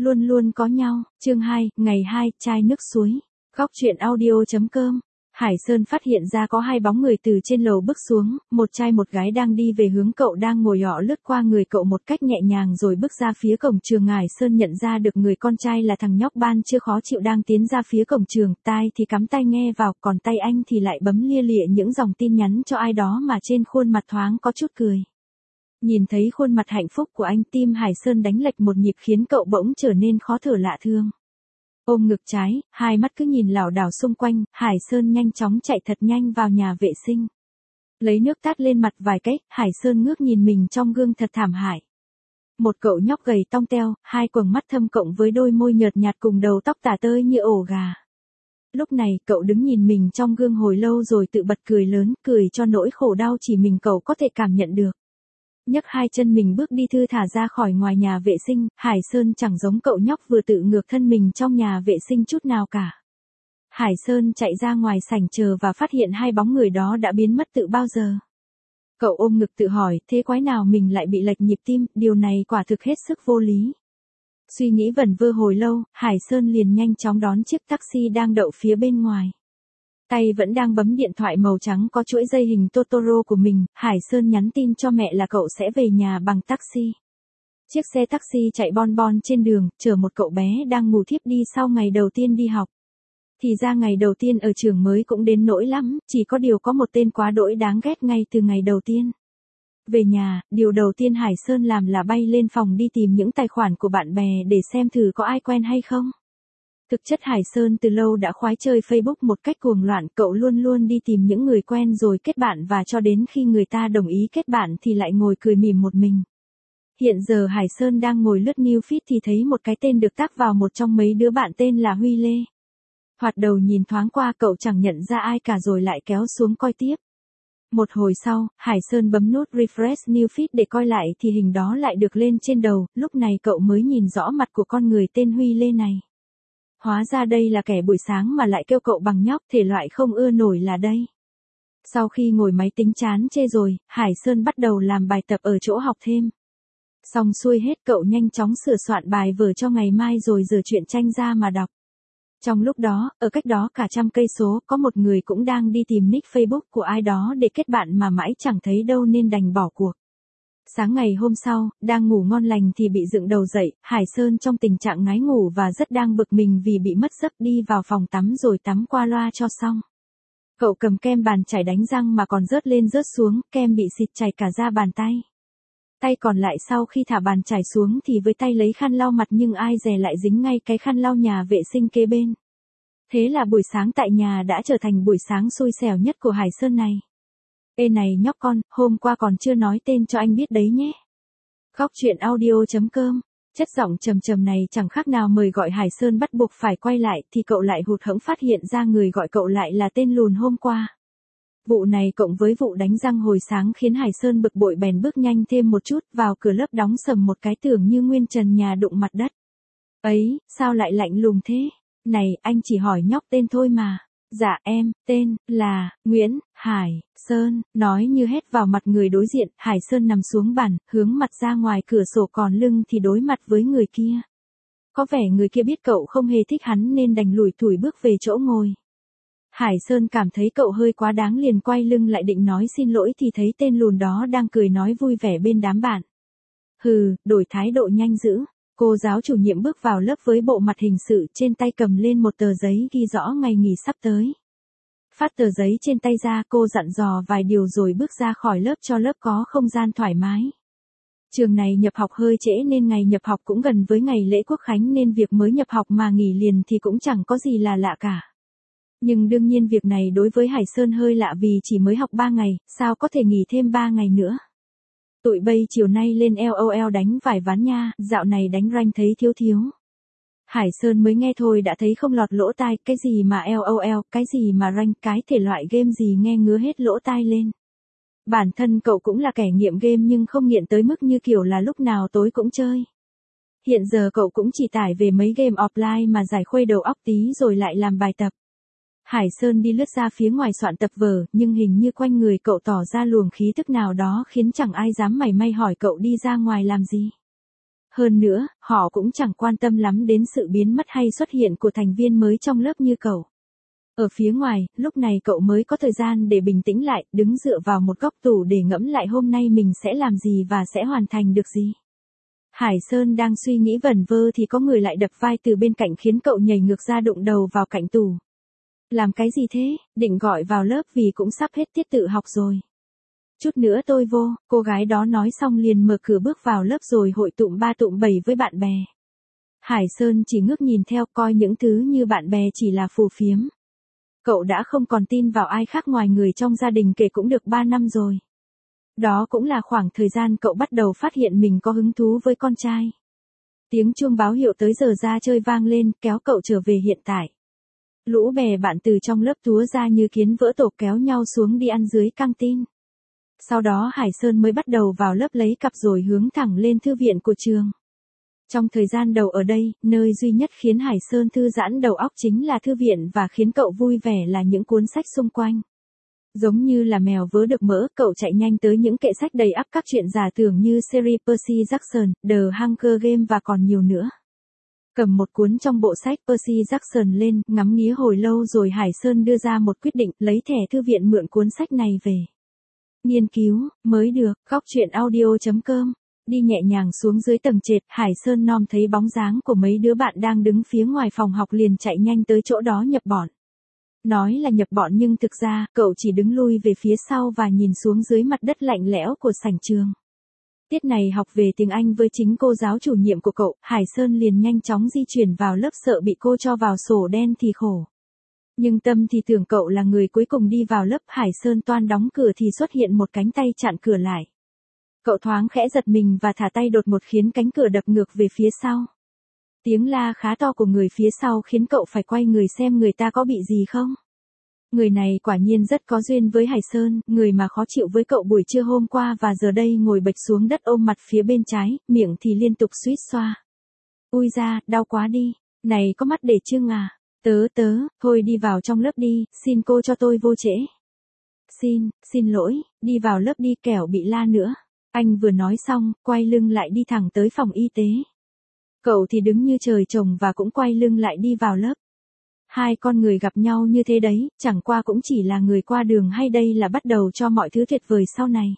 Luôn luôn có nhau, chương 2, ngày 2, chai nước suối. Góc truyện audio.com. Hải Sơn phát hiện ra có hai bóng người từ trên lầu bước xuống, một trai một gái đang đi về hướng cậu đang ngồi họ lướt qua người cậu một cách nhẹ nhàng rồi bước ra phía cổng trường. Hải Sơn nhận ra được người con trai là thằng nhóc ban chưa khó chịu đang tiến ra phía cổng trường, tai thì cắm tai nghe vào, còn tay anh thì lại bấm lia lịa những dòng tin nhắn cho ai đó mà trên khuôn mặt thoáng có chút cười. Nhìn thấy khuôn mặt hạnh phúc của anh, tim Hải Sơn đánh lệch một nhịp khiến cậu bỗng trở nên khó thở lạ thường. Ôm ngực trái, hai mắt cứ nhìn lảo đảo xung quanh, Hải Sơn nhanh chóng chạy thật nhanh vào nhà vệ sinh. Lấy nước tát lên mặt vài cái, Hải Sơn ngước nhìn mình trong gương thật thảm hại. Một cậu nhóc gầy tong teo, hai quầng mắt thâm cộng với đôi môi nhợt nhạt cùng đầu tóc tả tơi như ổ gà. Lúc này cậu đứng nhìn mình trong gương hồi lâu rồi tự bật cười lớn, cười cho nỗi khổ đau chỉ mình cậu có thể cảm nhận được. Nhấc hai chân mình bước đi thư thả ra khỏi ngoài nhà vệ sinh, Hải Sơn chẳng giống cậu nhóc vừa tự ngược thân mình trong nhà vệ sinh chút nào cả. Hải Sơn chạy ra ngoài sảnh chờ và phát hiện hai bóng người đó đã biến mất từ bao giờ. Cậu ôm ngực tự hỏi, thế quái nào mình lại bị lệch nhịp tim, điều này quả thực hết sức vô lý. Suy nghĩ vẩn vơ hồi lâu, Hải Sơn liền nhanh chóng đón chiếc taxi đang đậu phía bên ngoài. Tay vẫn đang bấm điện thoại màu trắng có chuỗi dây hình Totoro của mình, Hải Sơn nhắn tin cho mẹ là cậu sẽ về nhà bằng taxi. Chiếc xe taxi chạy bon bon trên đường, chở một cậu bé đang ngủ thiếp đi sau ngày đầu tiên đi học. Thì ra ngày đầu tiên ở trường mới cũng đến nỗi lắm, chỉ có điều có một tên quá đỗi đáng ghét ngay từ ngày đầu tiên. Về nhà, điều đầu tiên Hải Sơn làm là bay lên phòng đi tìm những tài khoản của bạn bè để xem thử có ai quen hay không. Thực chất Hải Sơn từ lâu đã khoái chơi Facebook một cách cuồng loạn, cậu luôn luôn đi tìm những người quen rồi kết bạn và cho đến khi người ta đồng ý kết bạn thì lại ngồi cười mỉm một mình. Hiện giờ Hải Sơn đang ngồi lướt New Feed thì thấy một cái tên được tác vào một trong mấy đứa bạn tên là Huy Lê. Hoạt đầu nhìn thoáng qua cậu chẳng nhận ra ai cả rồi lại kéo xuống coi tiếp. Một hồi sau, Hải Sơn bấm nút refresh New Feed để coi lại thì hình đó lại được lên trên đầu, lúc này cậu mới nhìn rõ mặt của con người tên Huy Lê này. Hóa ra đây là kẻ buổi sáng mà lại kêu cậu bằng nhóc, thể loại không ưa nổi là đây. Sau khi ngồi máy tính chán chê rồi, Hải Sơn bắt đầu làm bài tập ở chỗ học thêm. Xong xuôi hết cậu nhanh chóng sửa soạn bài vở cho ngày mai rồi giở truyện tranh ra mà đọc. Trong lúc đó, ở cách đó cả 100 cây số, có một người cũng đang đi tìm nick Facebook của ai đó để kết bạn mà mãi chẳng thấy đâu nên đành bỏ cuộc. Sáng ngày hôm sau, đang ngủ ngon lành thì bị dựng đầu dậy, Hải Sơn trong tình trạng ngái ngủ và rất đang bực mình vì bị mất giấc đi vào phòng tắm rồi tắm qua loa cho xong. Cậu cầm kem bàn chải đánh răng mà còn rớt lên rớt xuống, kem bị xịt chảy cả da bàn tay. Tay còn lại sau khi thả bàn chải xuống thì với tay lấy khăn lau mặt nhưng ai dè lại dính ngay cái khăn lau nhà vệ sinh kế bên. Thế là buổi sáng tại nhà đã trở thành buổi sáng xui xẻo nhất của Hải Sơn này. Ê này nhóc con, hôm qua còn chưa nói tên cho anh biết đấy nhé. Góc truyện audio.com. Chất giọng trầm trầm này chẳng khác nào mời gọi Hải Sơn bắt buộc phải quay lại thì cậu lại hụt hẫng phát hiện ra người gọi cậu lại là tên lùn hôm qua. Vụ này cộng với vụ đánh răng hồi sáng khiến Hải Sơn bực bội bèn bước nhanh thêm một chút vào cửa lớp đóng sầm một cái tưởng như nguyên trần nhà đụng mặt đất. Ấy, sao lại lạnh lùng thế? Này, anh chỉ hỏi nhóc tên thôi mà. Dạ em, tên, là, Nguyễn, Hải, Sơn, nói như hét vào mặt người đối diện, Hải Sơn nằm xuống bàn, hướng mặt ra ngoài cửa sổ còn lưng thì đối mặt với người kia. Có vẻ người kia biết cậu không hề thích hắn nên đành lủi thủi bước về chỗ ngồi. Hải Sơn cảm thấy cậu hơi quá đáng liền quay lưng lại định nói xin lỗi thì thấy tên lùn đó đang cười nói vui vẻ bên đám bạn. Hừ, đổi thái độ nhanh dữ. Cô giáo chủ nhiệm bước vào lớp với bộ mặt hình sự trên tay cầm lên một tờ giấy ghi rõ ngày nghỉ sắp tới. Phát tờ giấy trên tay ra cô dặn dò vài điều rồi bước ra khỏi lớp cho lớp có không gian thoải mái. Trường này nhập học hơi trễ nên ngày nhập học cũng gần với ngày lễ Quốc khánh nên việc mới nhập học mà nghỉ liền thì cũng chẳng có gì là lạ cả. Nhưng đương nhiên việc này đối với Hải Sơn hơi lạ vì chỉ mới học 3 ngày, sao có thể nghỉ thêm 3 ngày nữa. Tụi bay chiều nay lên LOL đánh vài ván nha, dạo này đánh rank thấy thiếu thiếu. Hải Sơn mới nghe thôi đã thấy không lọt lỗ tai, cái gì mà LOL, cái gì mà rank, cái thể loại game gì nghe ngứa hết lỗ tai lên. Bản thân cậu cũng là kẻ nghiện game nhưng không nghiện tới mức như kiểu là lúc nào tối cũng chơi. Hiện giờ cậu cũng chỉ tải về mấy game offline mà giải khuây đầu óc tí rồi lại làm bài tập. Hải Sơn đi lướt ra phía ngoài soạn tập vở, nhưng hình như quanh người cậu tỏ ra luồng khí tức nào đó khiến chẳng ai dám mảy may hỏi cậu đi ra ngoài làm gì. Hơn nữa, họ cũng chẳng quan tâm lắm đến sự biến mất hay xuất hiện của thành viên mới trong lớp như cậu. Ở phía ngoài, lúc này cậu mới có thời gian để bình tĩnh lại, đứng dựa vào một góc tủ để ngẫm lại hôm nay mình sẽ làm gì và sẽ hoàn thành được gì. Hải Sơn đang suy nghĩ vẩn vơ thì có người lại đập vai từ bên cạnh khiến cậu nhảy ngược ra đụng đầu vào cạnh tủ. Làm cái gì thế, định gọi vào lớp vì cũng sắp hết tiết tự học rồi. Chút nữa tôi vô, cô gái đó nói xong liền mở cửa bước vào lớp rồi hội tụm ba tụm bảy với bạn bè. Hải Sơn chỉ ngước nhìn theo coi những thứ như bạn bè chỉ là phù phiếm. Cậu đã không còn tin vào ai khác ngoài người trong gia đình kể cũng được 3 năm rồi. Đó cũng là khoảng thời gian cậu bắt đầu phát hiện mình có hứng thú với con trai. Tiếng chuông báo hiệu tới giờ ra chơi vang lên, kéo cậu trở về hiện tại. Lũ bè bạn từ trong lớp túa ra như kiến vỡ tổ kéo nhau xuống đi ăn dưới căng tin. Sau đó Hải Sơn mới bắt đầu vào lớp lấy cặp rồi hướng thẳng lên thư viện của trường. Trong thời gian đầu ở đây, nơi duy nhất khiến Hải Sơn thư giãn đầu óc chính là thư viện và khiến cậu vui vẻ là những cuốn sách xung quanh. Giống như là mèo vớ được mỡ, cậu chạy nhanh tới những kệ sách đầy ắp các truyện giả tưởng như series Percy Jackson, The Hunger Games và còn nhiều nữa. Cầm một cuốn trong bộ sách Percy Jackson lên, ngắm nghía hồi lâu rồi Hải Sơn đưa ra một quyết định lấy thẻ thư viện mượn cuốn sách này về. Nghiên cứu, mới được, góc truyện audio.com. Đi nhẹ nhàng xuống dưới tầng trệt, Hải Sơn nom thấy bóng dáng của mấy đứa bạn đang đứng phía ngoài phòng học liền chạy nhanh tới chỗ đó nhập bọn. Nói là nhập bọn nhưng thực ra, cậu chỉ đứng lui về phía sau và nhìn xuống dưới mặt đất lạnh lẽo của sảnh trường. Tiết này học về tiếng Anh với chính cô giáo chủ nhiệm của cậu, Hải Sơn liền nhanh chóng di chuyển vào lớp sợ bị cô cho vào sổ đen thì khổ. Nhưng tâm thì tưởng cậu là người cuối cùng đi vào lớp, Hải Sơn toan đóng cửa thì xuất hiện một cánh tay chặn cửa lại. Cậu thoáng khẽ giật mình và thả tay đột một khiến cánh cửa đập ngược về phía sau. Tiếng la khá to của người phía sau khiến cậu phải quay người xem người ta có bị gì không. Người này quả nhiên rất có duyên với Hải Sơn, người mà khó chịu với cậu buổi trưa hôm qua và giờ đây ngồi bệt xuống đất ôm mặt phía bên trái, miệng thì liên tục suýt xoa. Ui da, đau quá đi, này có mắt để chưng à, thôi đi vào trong lớp đi, xin cô cho tôi vô trễ. Xin lỗi, đi vào lớp đi kẻo bị la nữa. Anh vừa nói xong, quay lưng lại đi thẳng tới phòng y tế. Cậu thì đứng như trời trồng và cũng quay lưng lại đi vào lớp. Hai con người gặp nhau như thế đấy, chẳng qua cũng chỉ là người qua đường hay đây là bắt đầu cho mọi thứ tuyệt vời sau này.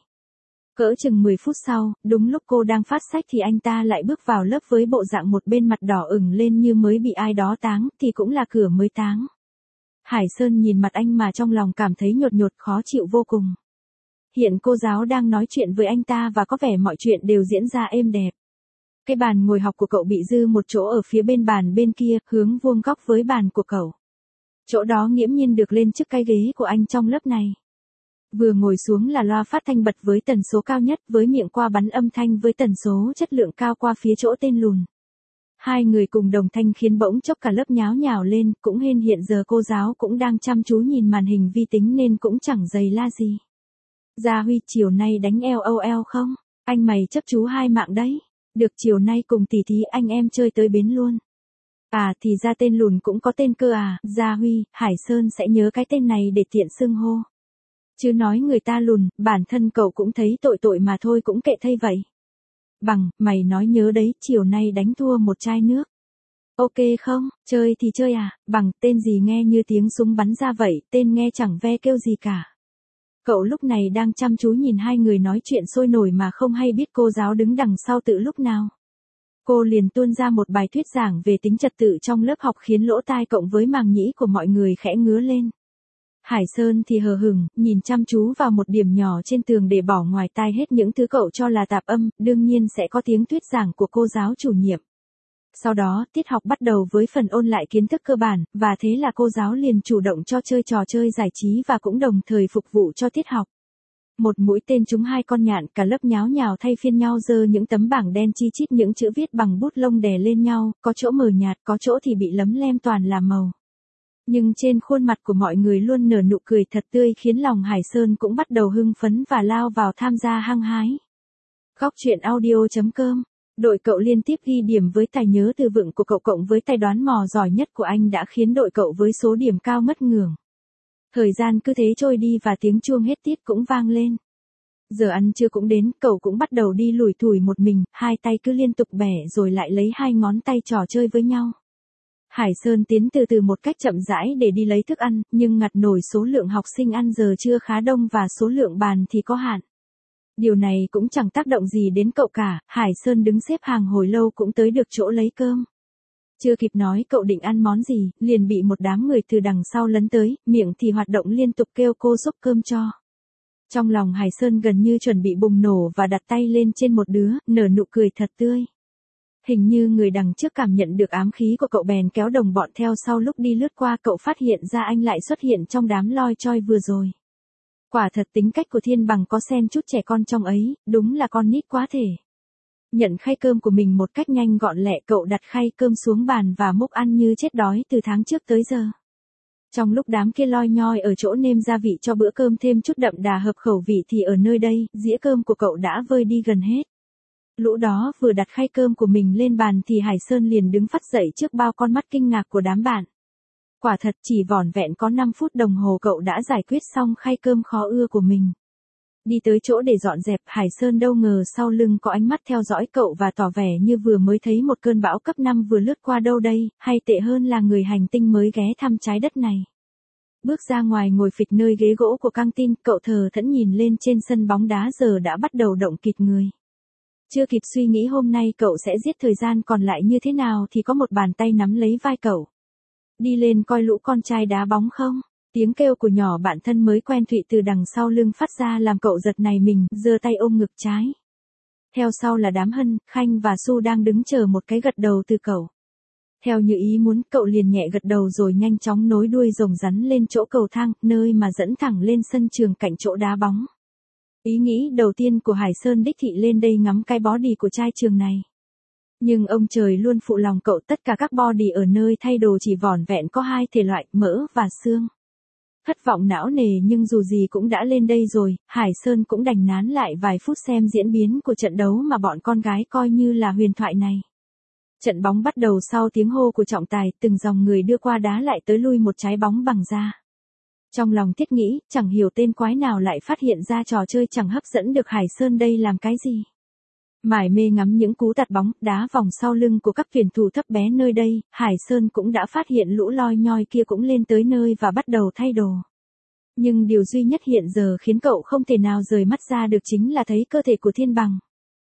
Cỡ chừng 10 phút sau, đúng lúc cô đang phát sách thì anh ta lại bước vào lớp với bộ dạng một bên mặt đỏ ửng lên như mới bị ai đó táng, thì cũng là cửa mới táng. Hải Sơn nhìn mặt anh mà trong lòng cảm thấy nhột nhột khó chịu vô cùng. Hiện cô giáo đang nói chuyện với anh ta và có vẻ mọi chuyện đều diễn ra êm đẹp. Cái bàn ngồi học của cậu bị dư một chỗ ở phía bên bàn bên kia, hướng vuông góc với bàn của cậu. Chỗ đó nghiễm nhiên được lên trước cái ghế của anh trong lớp này. Vừa ngồi xuống là loa phát thanh bật với tần số cao nhất với miệng qua bắn âm thanh với tần số chất lượng cao qua phía chỗ tên lùn. Hai người cùng đồng thanh khiến bỗng chốc cả lớp nháo nhào lên, cũng hên hiện giờ cô giáo cũng đang chăm chú nhìn màn hình vi tính nên cũng chẳng dày la gì. Gia Huy chiều nay đánh LOL không? Anh mày chấp chú 2 mạng đấy. Được chiều nay cùng tỷ thí anh em chơi tới bến luôn. À thì ra tên lùn cũng có tên cơ à, Gia Huy, Hải Sơn sẽ nhớ cái tên này để tiện xưng hô. Chứ nói người ta lùn, bản thân cậu cũng thấy tội mà thôi cũng kệ thay vậy. Bằng, mày nói nhớ đấy, chiều nay đánh thua một chai nước. Ok không, chơi thì chơi à, bằng, tên gì nghe như tiếng súng bắn ra vậy, tên nghe chẳng ve kêu gì cả. Cậu lúc này đang chăm chú nhìn hai người nói chuyện sôi nổi mà không hay biết cô giáo đứng đằng sau tự lúc nào. Cô liền tuôn ra một bài thuyết giảng về tính trật tự trong lớp học khiến lỗ tai cộng với màng nhĩ của mọi người khẽ ngứa lên. Hải Sơn thì hờ hững, nhìn chăm chú vào một điểm nhỏ trên tường để bỏ ngoài tai hết những thứ cậu cho là tạp âm, đương nhiên sẽ có tiếng thuyết giảng của cô giáo chủ nhiệm. Sau đó, tiết học bắt đầu với phần ôn lại kiến thức cơ bản, và thế là cô giáo liền chủ động cho chơi trò chơi giải trí và cũng đồng thời phục vụ cho tiết học. Một mũi tên trúng 2 con nhạn, cả lớp nháo nhào thay phiên nhau giơ những tấm bảng đen chi chít những chữ viết bằng bút lông đè lên nhau, có chỗ mờ nhạt, có chỗ thì bị lấm lem toàn là màu. Nhưng trên khuôn mặt của mọi người luôn nở nụ cười thật tươi khiến lòng Hải Sơn cũng bắt đầu hưng phấn và lao vào tham gia hăng hái. Góc truyện audio.com. Đội cậu liên tiếp ghi điểm với tài nhớ từ vựng của cậu cộng với tài đoán mò giỏi nhất của anh đã khiến đội cậu với số điểm cao mất ngưỡng. Thời gian cứ thế trôi đi và tiếng chuông hết tiết cũng vang lên. Giờ ăn trưa cũng đến, cậu cũng bắt đầu đi lủi thủi một mình, hai tay cứ liên tục bẻ rồi lại lấy hai ngón tay trò chơi với nhau. Hải Sơn tiến từ từ một cách chậm rãi để đi lấy thức ăn, nhưng ngặt nổi số lượng học sinh ăn giờ trưa khá đông và số lượng bàn thì có hạn. Điều này cũng chẳng tác động gì đến cậu cả, Hải Sơn đứng xếp hàng hồi lâu cũng tới được chỗ lấy cơm. Chưa kịp nói cậu định ăn món gì, liền bị một đám người từ đằng sau lấn tới, miệng thì hoạt động liên tục kêu cô xúc cơm cho. Trong lòng Hải Sơn gần như chuẩn bị bùng nổ và đặt tay lên trên một đứa, nở nụ cười thật tươi. Hình như người đằng trước cảm nhận được ám khí của cậu bèn kéo đồng bọn theo sau, lúc đi lướt qua cậu phát hiện ra anh lại xuất hiện trong đám loi choi vừa rồi. Quả thật tính cách của Thiên Bằng có xen chút trẻ con trong ấy, đúng là con nít quá thể. Nhận khay cơm của mình một cách nhanh gọn lẹ, cậu đặt khay cơm xuống bàn và múc ăn như chết đói từ tháng trước tới giờ. Trong lúc đám kia loi nhoi ở chỗ nêm gia vị cho bữa cơm thêm chút đậm đà hợp khẩu vị thì ở nơi đây, dĩa cơm của cậu đã vơi đi gần hết. Lũ đó vừa đặt khay cơm của mình lên bàn thì Hải Sơn liền đứng phắt dậy trước bao con mắt kinh ngạc của đám bạn. Quả thật chỉ vỏn vẹn có 5 phút đồng hồ cậu đã giải quyết xong khay cơm khó ưa của mình. Đi tới chỗ để dọn dẹp, Hải Sơn đâu ngờ sau lưng có ánh mắt theo dõi cậu và tỏ vẻ như vừa mới thấy một cơn bão cấp 5 vừa lướt qua đâu đây, hay tệ hơn là người hành tinh mới ghé thăm trái đất này. Bước ra ngoài ngồi phịch nơi ghế gỗ của căng tin, cậu thờ thẫn nhìn lên trên sân bóng đá giờ đã bắt đầu động kịt người. Chưa kịp suy nghĩ hôm nay cậu sẽ giết thời gian còn lại như thế nào thì có một bàn tay nắm lấy vai cậu. Đi lên coi lũ con trai đá bóng không? Tiếng kêu của nhỏ bạn thân mới quen Thụy từ đằng sau lưng phát ra làm cậu giật nảy mình, giơ tay ôm ngực trái. Theo sau là đám Hân, Khanh và Su đang đứng chờ một cái gật đầu từ cậu. Theo như ý muốn, cậu liền nhẹ gật đầu rồi nhanh chóng nối đuôi rồng rắn lên chỗ cầu thang, nơi mà dẫn thẳng lên sân trường cạnh chỗ đá bóng. Ý nghĩ đầu tiên của Hải Sơn đích thị lên đây ngắm cái body của trai trường này. Nhưng ông trời luôn phụ lòng cậu, tất cả các body ở nơi thay đồ chỉ vỏn vẹn có hai thể loại, mỡ và xương. Thất vọng não nề nhưng dù gì cũng đã lên đây rồi, Hải Sơn cũng đành nán lại vài phút xem diễn biến của trận đấu mà bọn con gái coi như là huyền thoại này. Trận bóng bắt đầu sau tiếng hô của trọng tài, từng dòng người đưa qua đá lại tới lui một trái bóng bằng da. Trong lòng Thiết nghĩ, chẳng hiểu tên quái nào lại phát hiện ra trò chơi chẳng hấp dẫn được Hải Sơn đây làm cái gì. Mải mê ngắm những cú tạt bóng, đá vòng sau lưng của các tuyển thủ thấp bé nơi đây, Hải Sơn cũng đã phát hiện lũ loi nhoi kia cũng lên tới nơi và bắt đầu thay đồ. Nhưng điều duy nhất hiện giờ khiến cậu không thể nào rời mắt ra được chính là thấy cơ thể của Thiên Bằng.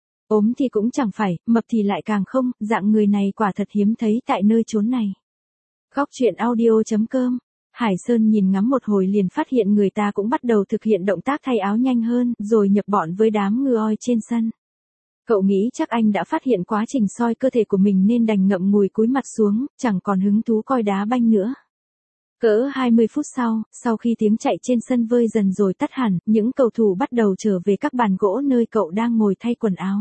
Ốm thì cũng chẳng phải, mập thì lại càng không, dạng người này quả thật hiếm thấy tại nơi chốn này. Góc truyện audio.com. Hải Sơn nhìn ngắm một hồi liền phát hiện người ta cũng bắt đầu thực hiện động tác thay áo nhanh hơn, rồi nhập bọn với đám ngư oi trên sân. Cậu nghĩ chắc anh đã phát hiện quá trình soi cơ thể của mình nên đành ngậm ngùi cúi mặt xuống, chẳng còn hứng thú coi đá banh nữa. Cỡ 20 phút sau khi tiếng chạy trên sân vơi dần rồi tắt hẳn, những cầu thủ bắt đầu trở về các bàn gỗ nơi cậu đang ngồi thay quần áo.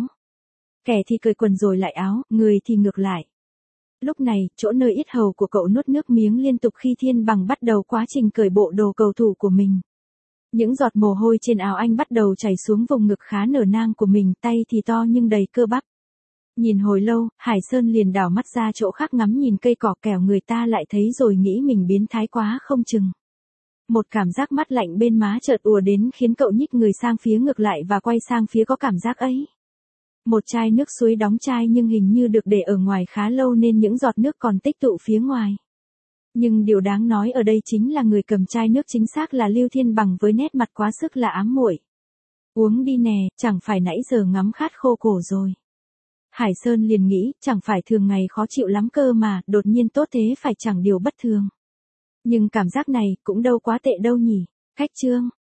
Kẻ thì cởi quần rồi lại áo, người thì ngược lại. Lúc này, chỗ nơi yết hầu của cậu nuốt nước miếng liên tục khi Thiên Bằng bắt đầu quá trình cởi bộ đồ cầu thủ của mình. Những giọt mồ hôi trên áo anh bắt đầu chảy xuống vùng ngực khá nở nang của mình, tay thì to nhưng đầy cơ bắp. Nhìn hồi lâu, Hải Sơn liền đảo mắt ra chỗ khác ngắm nhìn cây cỏ, kẻo người ta lại thấy rồi nghĩ mình biến thái quá không chừng. Một cảm giác mát lạnh bên má chợt ùa đến khiến cậu nhích người sang phía ngược lại và quay sang phía có cảm giác ấy. Một chai nước suối đóng chai nhưng hình như được để ở ngoài khá lâu nên những giọt nước còn tích tụ phía ngoài. Nhưng điều đáng nói ở đây chính là người cầm chai nước chính xác là Lưu Thiên Bằng với nét mặt quá sức là ám muội. Uống đi nè, chẳng phải nãy giờ ngắm khát khô cổ rồi. Hải Sơn liền nghĩ, chẳng phải thường ngày khó chịu lắm cơ mà, đột nhiên tốt thế phải chẳng điều bất thường. Nhưng cảm giác này cũng đâu quá tệ đâu nhỉ. Khách chương.